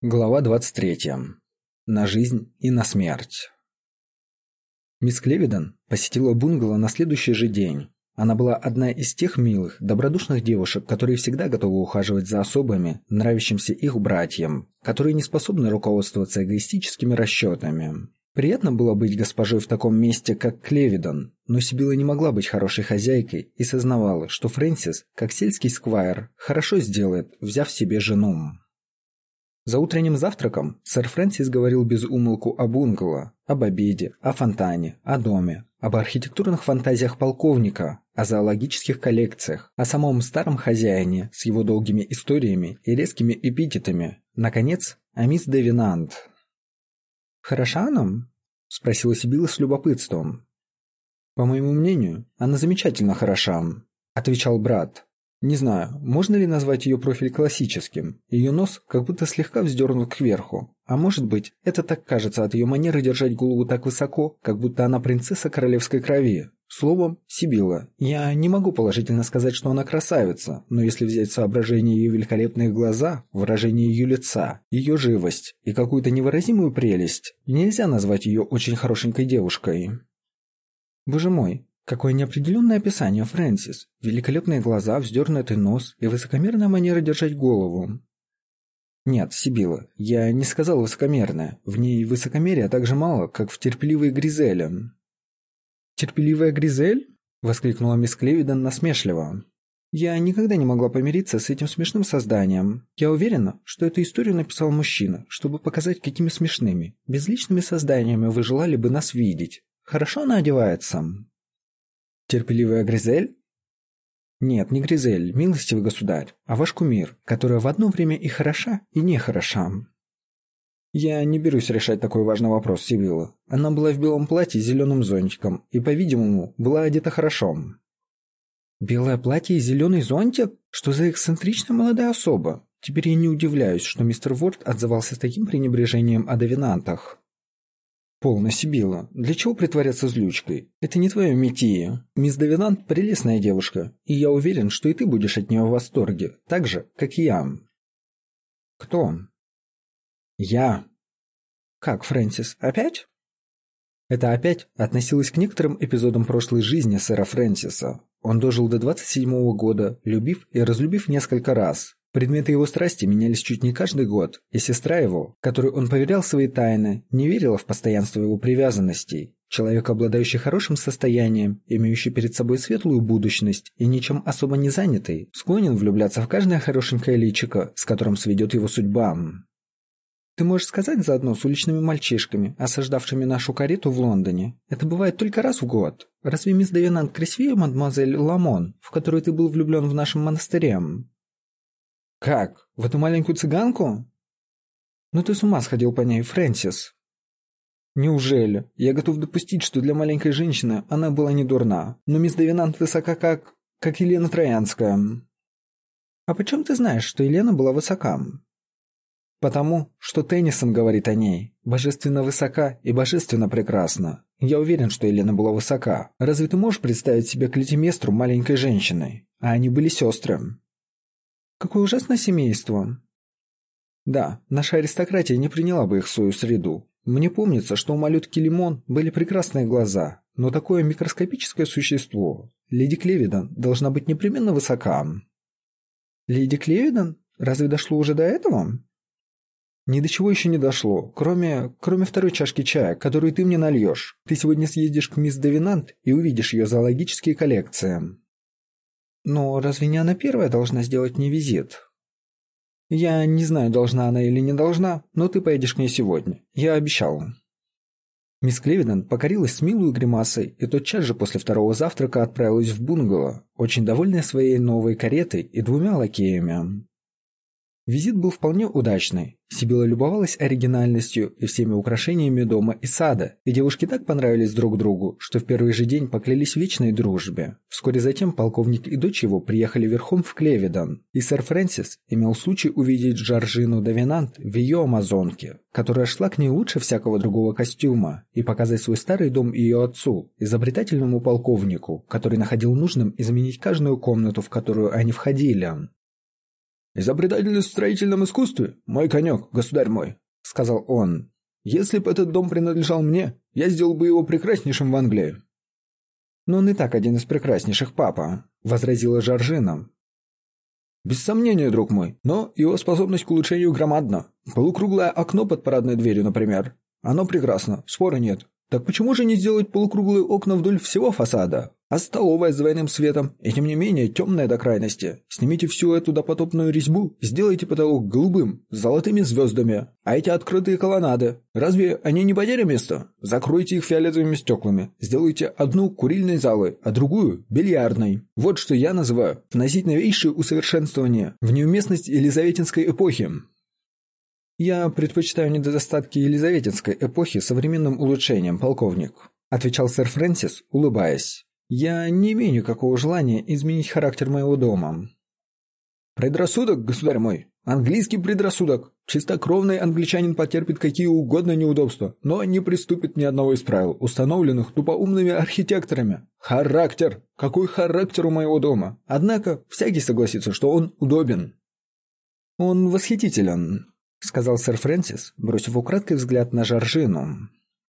Глава 23. На жизнь и на смерть. Мисс Клевидон посетила бунгало на следующий же день. Она была одна из тех милых, добродушных девушек, которые всегда готовы ухаживать за особами, нравящимся их братьям, которые не способны руководствоваться эгоистическими расчетами. Приятно было быть госпожой в таком месте, как Клевидон, но Сибила не могла быть хорошей хозяйкой и сознавала, что Фрэнсис, как сельский сквайр, хорошо сделает, взяв себе жену. За утренним завтраком сэр Фрэнсис говорил без умолку о бунгало, об обеде, о фонтане, о доме, об архитектурных фантазиях полковника, о зоологических коллекциях, о самом старом хозяине с его долгими историями и резкими эпитетами, наконец, о мисс Девинант. «Хороша она?» – спросила Сибила с любопытством. «По моему мнению, она замечательно хороша», – отвечал брат. «Не знаю, можно ли назвать ее профиль классическим. Ее нос как будто слегка вздернут кверху. А может быть, это так кажется от ее манеры держать голову так высоко, как будто она принцесса королевской крови. Словом, Сибила, я не могу положительно сказать, что она красавица, но если взять в соображение ее великолепные глаза, выражение ее лица, ее живость и какую-то невыразимую прелесть, нельзя назвать ее очень хорошенькой девушкой». «Боже мой! Какое неопределенное описание, Фрэнсис. Великолепные глаза, вздернутый нос и высокомерная манера держать голову». «Нет, Сибила, я не сказал высокомерная. В ней высокомерия так же мало, как в терпеливой Гризеле». «Терпеливая Гризель?» — воскликнула мисс Клевидон насмешливо. «Я никогда не могла помириться с этим смешным созданием. Я уверена, что эту историю написал мужчина, чтобы показать, какими смешными, безличными созданиями вы желали бы нас видеть. Хорошо она одевается». «Терпеливая Гризель?» «Нет, не Гризель, милостивый государь, а ваш кумир, которая в одно время и хороша, и не хороша». «Я не берусь решать такой важный вопрос, Сибила. Она была в белом платье с зеленым зонтиком и, по-видимому, была одета хорошо». «Белое платье и зеленый зонтик? Что за эксцентричная молодая особа? Теперь я не удивляюсь, что мистер Ворд отзывался с таким пренебрежением о Девинантах». «Полно, Сибила. Для чего притворяться злючкой? Это не твое метие. Мисс Девинант – прелестная девушка, и я уверен, что и ты будешь от нее в восторге, так же, как и я». «Кто?» «Я». «Как, Фрэнсис, опять?» Это «опять» относилось к некоторым эпизодам прошлой жизни сэра Фрэнсиса. Он дожил до 27-го года, любив и разлюбив несколько раз. Предметы его страсти менялись чуть не каждый год, и сестра его, которой он поверял свои тайны, не верила в постоянство его привязанностей. Человек, обладающий хорошим состоянием, имеющий перед собой светлую будущность и ничем особо не занятый, склонен влюбляться в каждое хорошенькое личико, с которым сведет его судьба. «Ты можешь сказать заодно с уличными мальчишками, осаждавшими нашу карету в Лондоне? Это бывает только раз в год. Разве мисс Девинант красивее мадемуазель Ламон, в которую ты был влюблен в нашем монастыре?» «Как? В эту маленькую цыганку?» «Ну ты с ума сходил по ней, Фрэнсис». «Неужели? Я готов допустить, что для маленькой женщины она была не дурна, но мисс Девинант высока как Елена Троянская». «А почем ты знаешь, что Елена была высока?» «Потому, что Теннисон говорит о ней. Божественно высока и божественно прекрасна. Я уверен, что Елена была высока. Разве ты можешь представить себе Клитиместру маленькой женщиной? А они были сестры». «Какое ужасное семейство!» «Да, наша аристократия не приняла бы их в свою среду. Мне помнится, что у малютки Лимон были прекрасные глаза, но такое микроскопическое существо. Леди Клевидон должна быть непременно высока». «Леди Клевидон? Разве дошло уже до этого?» «Ни до чего еще не дошло, кроме второй чашки чая, которую ты мне нальешь. Ты сегодня съездишь к мисс Девинант и увидишь ее зоологические коллекции». «Но разве не она первая должна сделать мне визит?» «Я не знаю, должна она или не должна, но ты поедешь к ней сегодня. Я обещал». Мисс Клевидон покорилась с милой гримасой и тотчас же после второго завтрака отправилась в бунгало, очень довольная своей новой каретой и двумя лакеями. Визит был вполне удачный. Сибила любовалась оригинальностью и всеми украшениями дома и сада, и девушки так понравились друг другу, что в первый же день поклялись в вечной дружбе. Вскоре затем полковник и дочь его приехали верхом в Клевидон, и сэр Фрэнсис имел случай увидеть Жоржину Девинант в ее амазонке, которая шла к ней лучше всякого другого костюма, и показать свой старый дом ее отцу, изобретательному полковнику, который находил нужным изменить каждую комнату, в которую они входили. «Изобретательность в строительном искусстве – мой конек, государь мой», – сказал он. «Если бы этот дом принадлежал мне, я сделал бы его прекраснейшим в Англии». «Но он и так один из прекраснейших, папа», – возразила Жоржина. «Без сомнения, друг мой, но его способность к улучшению громадна. Полукруглое окно под парадной дверью, например. Оно прекрасно, спора нет. Так почему же не сделать полукруглые окна вдоль всего фасада? А столовая с двойным светом, и тем не менее темная до крайности. Снимите всю эту допотопную резьбу, сделайте потолок голубым, с золотыми звездами. А эти открытые колоннады, разве они не потеря места? Закройте их фиолетовыми стеклами, сделайте одну курильной залой, а другую бильярдной. Вот что я называю вносить новейшие усовершенствования в неуместность елизаветинской эпохи». «Я предпочитаю недостатки елизаветинской эпохи современным улучшениям, полковник», отвечал сэр Фрэнсис, улыбаясь. «Я не имею никакого желания изменить характер моего дома». «Предрассудок, государь мой, английский предрассудок. Чистокровный англичанин потерпит какие угодно неудобства, но не приступит ни одного из правил, установленных тупоумными архитекторами. Характер! Какой характер у моего дома? Однако всякий согласится, что он удобен». «Он восхитителен», — сказал сэр Фрэнсис, бросив украдкой взгляд на Жоржину.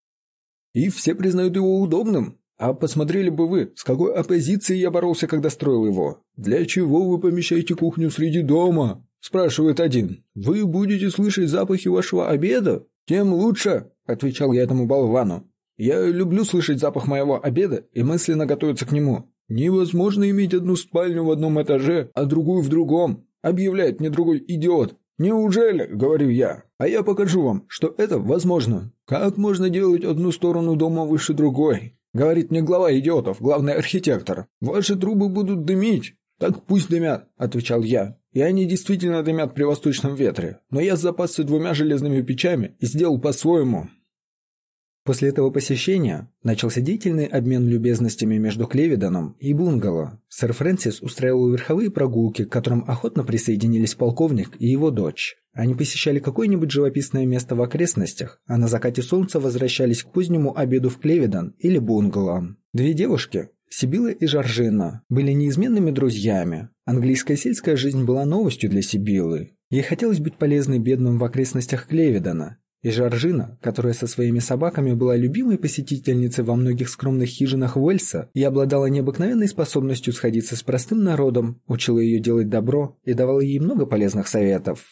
«И все признают его удобным. А посмотрели бы вы, с какой оппозицией я боролся, когда строил его. Для чего вы помещаете кухню среди дома?» – спрашивает один. «Вы будете слышать запахи вашего обеда? Тем лучше», – отвечал я этому болвану. «Я люблю слышать запах моего обеда и мысленно готовиться к нему. Невозможно иметь одну спальню в одном этаже, а другую в другом», – объявляет мне другой идиот. «Неужели?» – говорю я. «А я покажу вам, что это возможно. Как можно делать одну сторону дома выше другой?» – говорит мне глава идиотов, главный архитектор. «Ваши трубы будут дымить». «Так пусть дымят», – отвечал я. И они действительно дымят при восточном ветре. Но я запасся 2 железными печами и сделал по-своему. После этого посещения начался деятельный обмен любезностями между Клевиданом и бунгало. Сэр Фрэнсис устраивал верховые прогулки, к которым охотно присоединились полковник и его дочь. Они посещали какое-нибудь живописное место в окрестностях, а на закате солнца возвращались к позднему обеду в Клевидан или бунгало. 2 девушки, Сибила и Жоржина, были неизменными друзьями. Английская сельская жизнь была новостью для Сибилы. Ей хотелось быть полезной бедным в окрестностях Клевидана. И Жоржина, которая со своими собаками была любимой посетительницей во многих скромных хижинах Уэльса и обладала необыкновенной способностью сходиться с простым народом, учила ее делать добро и давала ей много полезных советов.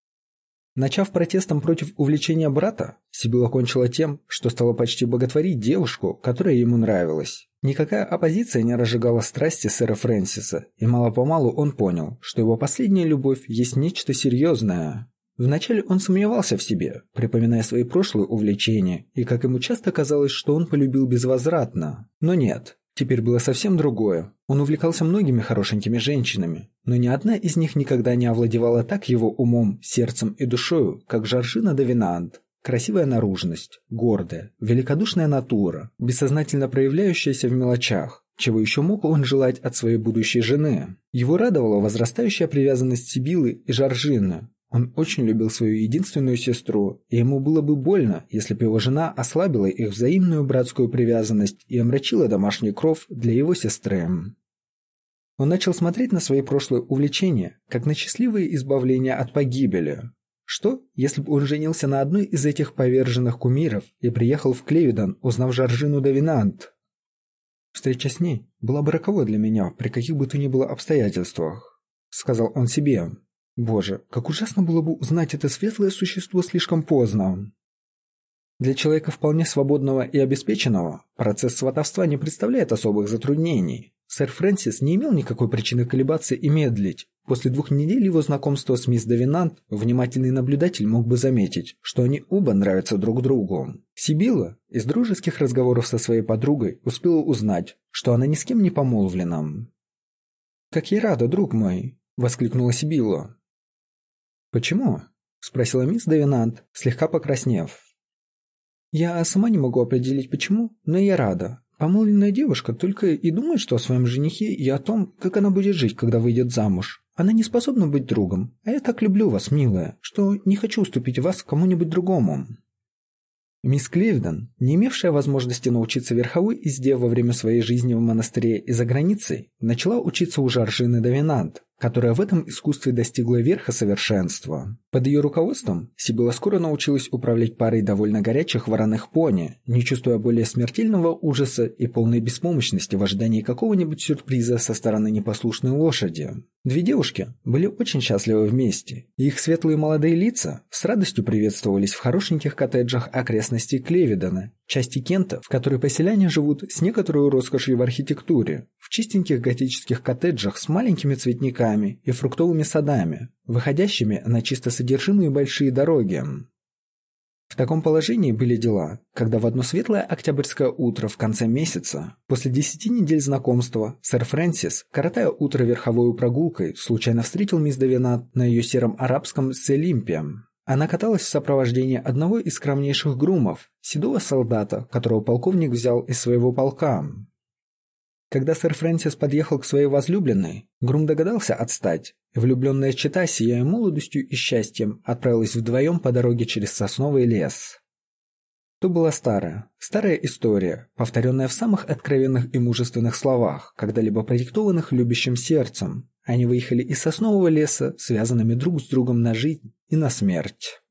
Начав протестом против увлечения брата, Сибила кончила тем, что стала почти боготворить девушку, которая ему нравилась. Никакая оппозиция не разжигала страсти сэра Фрэнсиса, и мало-помалу он понял, что его последняя любовь есть нечто серьезное. Вначале он сомневался в себе, припоминая свои прошлые увлечения, и как ему часто казалось, что он полюбил безвозвратно. Но нет, теперь было совсем другое. Он увлекался многими хорошенькими женщинами, но ни одна из них никогда не овладевала так его умом, сердцем и душою, как Жоржина де Винант. Красивая наружность, гордая, великодушная натура, бессознательно проявляющаяся в мелочах. Чего еще мог он желать от своей будущей жены? Его радовала возрастающая привязанность Сибилы и Жоржины. Он очень любил свою единственную сестру, и ему было бы больно, если бы его жена ослабила их взаимную братскую привязанность и омрачила домашний кров для его сестры. Он начал смотреть на свои прошлые увлечения, как на счастливые избавления от погибели. Что, если бы он женился на одной из этих поверженных кумиров и приехал в Клевидан, узнав Жоржину де Винант? «Встреча с ней была бы роковой для меня при каких бы то ни было обстоятельствах», — сказал он себе. «Боже, как ужасно было бы узнать это светлое существо слишком поздно». Для человека вполне свободного и обеспеченного процесс сватовства не представляет особых затруднений. Сэр Фрэнсис не имел никакой причины колебаться и медлить. После 2 недель его знакомства с мисс де Винант внимательный наблюдатель мог бы заметить, что они оба нравятся друг другу. Сибила из дружеских разговоров со своей подругой успела узнать, что она ни с кем не помолвлена. «Как я рада, друг мой!» — воскликнула Сибила. «Почему?» — спросила мисс де Винант, слегка покраснев. «Я сама не могу определить почему, но я рада. Помолвленная девушка только и думает, что о своем женихе и о том, как она будет жить, когда выйдет замуж. Она не способна быть другом, а я так люблю вас, милая, что не хочу уступить вас кому-нибудь другому». Мисс Клевидан, не имевшая возможности научиться верховой езде во время своей жизни в монастыре и за границей, начала учиться у Жоржины де Винант, которая в этом искусстве достигла верха совершенства. Под ее руководством Сибила скоро научилась управлять парой довольно горячих вороных пони, не чувствуя более смертельного ужаса и полной беспомощности в ожидании какого-нибудь сюрприза со стороны непослушной лошади. Две девушки были очень счастливы вместе, и их светлые молодые лица с радостью приветствовались в хорошеньких коттеджах окрестностей Клевидона, части Кента, в которой поселяне живут с некоторой роскошью в архитектуре, в чистеньких готических коттеджах с маленькими цветниками и фруктовыми садами, выходящими на чисто содержимые большие дороги. В таком положении были дела, когда в одно светлое октябрьское утро в конце месяца, после 10 недель знакомства, сэр Фрэнсис, коротая утро верховой прогулкой, случайно встретил мисс Давинат на ее сером арабском Селимпе. Она каталась в сопровождении одного из скромнейших грумов, седого солдата, которого полковник взял из своего полка. Когда сэр Фрэнсис подъехал к своей возлюбленной, грум догадался отстать, и влюбленная чета, сияя молодостью и счастьем, отправилась вдвоем по дороге через сосновый лес. То была старая история, повторенная в самых откровенных и мужественных словах, когда-либо продиктованных любящим сердцем. Они выехали из соснового леса, связанными друг с другом на жизнь и на смерть.